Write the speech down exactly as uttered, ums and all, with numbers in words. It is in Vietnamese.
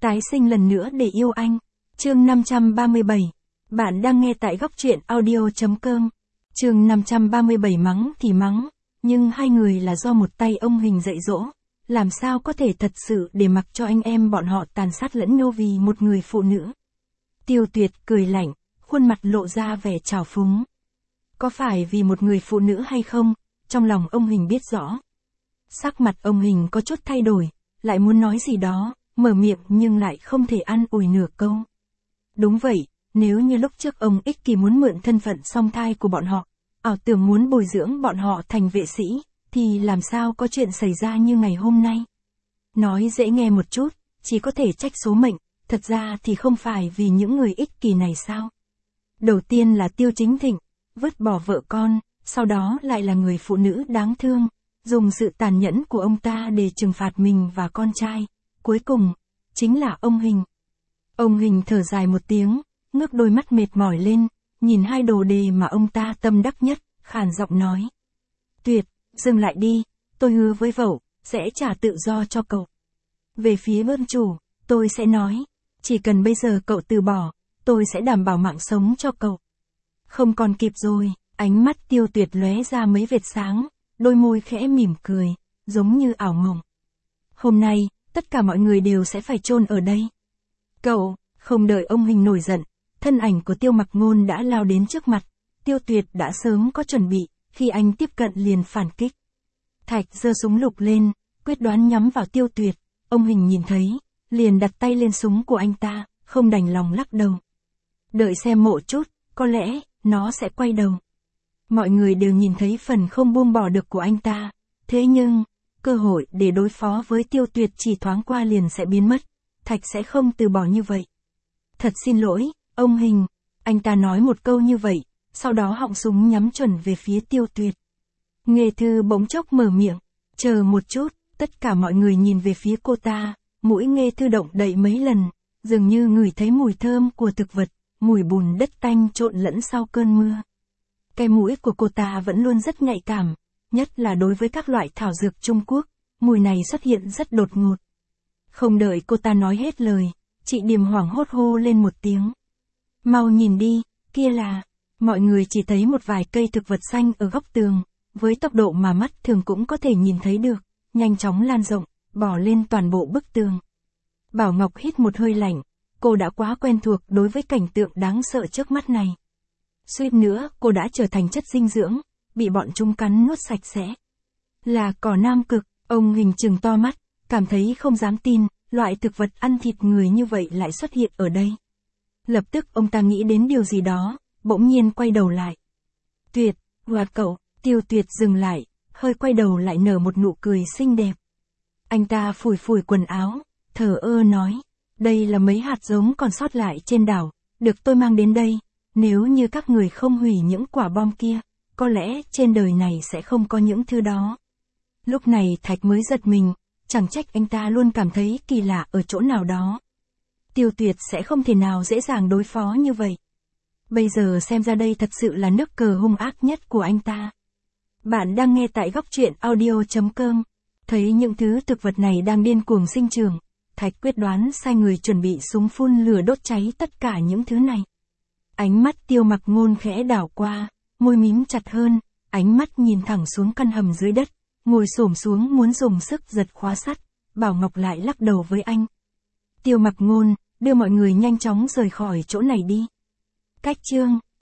Tái sinh lần nữa để yêu anh. Chương năm trăm ba mươi bảy. Bạn đang nghe tại góc truyện audio.com. Chương năm trăm ba mươi bảy. Mắng thì mắng, nhưng hai người là do một tay ông Hình dạy dỗ, làm sao có thể thật sự để mặc cho anh em bọn họ tàn sát lẫn nhau vì một người phụ nữ. Tiêu Tuyệt cười lạnh, khuôn mặt lộ ra vẻ trào phúng. Có phải vì một người phụ nữ hay không, trong lòng ông Hình biết rõ. Sắc mặt ông Hình có chút thay đổi, lại muốn nói gì đó, mở miệng nhưng lại không thể an ủi nửa câu. Đúng vậy, nếu như lúc trước ông ích kỷ muốn mượn thân phận song thai của bọn họ, ảo tưởng muốn bồi dưỡng bọn họ thành vệ sĩ, thì làm sao có chuyện xảy ra như ngày hôm nay. Nói dễ nghe một chút, chỉ có thể trách số mệnh, thật ra thì không phải vì những người ích kỷ này sao. Đầu tiên là Tiêu Chính Thịnh, vứt bỏ vợ con, sau đó lại là người phụ nữ đáng thương, dùng sự tàn nhẫn của ông ta để trừng phạt mình và con trai. Cuối cùng, chính là ông Hình. Ông Hình thở dài một tiếng, ngước đôi mắt mệt mỏi lên, nhìn hai đồ đề mà ông ta tâm đắc nhất, khàn giọng nói. Tuyệt, dừng lại đi, tôi hứa với vẩu, sẽ trả tự do cho cậu. Về phía ơn chủ, tôi sẽ nói, chỉ cần bây giờ cậu từ bỏ, tôi sẽ đảm bảo mạng sống cho cậu. Không còn kịp rồi, ánh mắt Tiêu Tuyệt lóe ra mấy vệt sáng, đôi môi khẽ mỉm cười, giống như ảo mộng. Hôm nay, tất cả mọi người đều sẽ phải chôn ở đây. Cậu, không đợi ông Hình nổi giận, thân ảnh của Tiêu Mặc Ngôn đã lao đến trước mặt. Tiêu Tuyệt đã sớm có chuẩn bị, khi anh tiếp cận liền phản kích. Thạch giơ súng lục lên, quyết đoán nhắm vào Tiêu Tuyệt. Ông Hình nhìn thấy, liền đặt tay lên súng của anh ta, không đành lòng lắc đầu. Đợi xem một chút, có lẽ, nó sẽ quay đầu. Mọi người đều nhìn thấy phần không buông bỏ được của anh ta. Thế nhưng, cơ hội để đối phó với Tiêu Tuyệt chỉ thoáng qua liền sẽ biến mất. Thạch sẽ không từ bỏ như vậy. Thật xin lỗi, ông Hình. Anh ta nói một câu như vậy, sau đó họng súng nhắm chuẩn về phía Tiêu Tuyệt. Nghê Thư bỗng chốc mở miệng. Chờ một chút, tất cả mọi người nhìn về phía cô ta. Mũi Nghê Thư động đậy mấy lần, dường như ngửi thấy mùi thơm của thực vật, mùi bùn đất tanh trộn lẫn sau cơn mưa. Cái mũi của cô ta vẫn luôn rất nhạy cảm, nhất là đối với các loại thảo dược Trung Quốc, mùi này xuất hiện rất đột ngột. Không đợi cô ta nói hết lời, chị Điềm hoảng hốt hô lên một tiếng. Mau nhìn đi, kia là, mọi người chỉ thấy một vài cây thực vật xanh ở góc tường, với tốc độ mà mắt thường cũng có thể nhìn thấy được, nhanh chóng lan rộng, bỏ lên toàn bộ bức tường. Bảo Ngọc hít một hơi lạnh, cô đã quá quen thuộc đối với cảnh tượng đáng sợ trước mắt này. Suýt nữa cô đã trở thành chất dinh dưỡng, bị bọn chúng cắn nuốt sạch sẽ. Là cỏ Nam Cực, ông Hình trừng to mắt, cảm thấy không dám tin, loại thực vật ăn thịt người như vậy lại xuất hiện ở đây. Lập tức ông ta nghĩ đến điều gì đó, bỗng nhiên quay đầu lại. Tuyệt, hoạt cậu, Tiêu Tuyệt dừng lại, hơi quay đầu lại nở một nụ cười xinh đẹp. Anh ta phủi phủi quần áo, thờ ơ nói, đây là mấy hạt giống còn sót lại trên đảo, được tôi mang đến đây. Nếu như các người không hủy những quả bom kia, có lẽ trên đời này sẽ không có những thứ đó. Lúc này Thạch mới giật mình, chẳng trách anh ta luôn cảm thấy kỳ lạ ở chỗ nào đó. Tiêu Tuyệt sẽ không thể nào dễ dàng đối phó như vậy. Bây giờ xem ra đây thật sự là nước cờ hung ác nhất của anh ta. Bạn đang nghe tại góc truyện audio.com. Thấy những thứ thực vật này đang điên cuồng sinh trưởng, Thạch quyết đoán sai người chuẩn bị súng phun lửa đốt cháy tất cả những thứ này. Ánh mắt Tiêu Mặc Ngôn khẽ đảo qua, môi mím chặt hơn, ánh mắt nhìn thẳng xuống căn hầm dưới đất, ngồi xổm xuống muốn dùng sức giật khóa sắt. Bảo Ngọc lại lắc đầu với anh. Tiêu Mặc Ngôn, đưa mọi người nhanh chóng rời khỏi chỗ này đi. Cách chương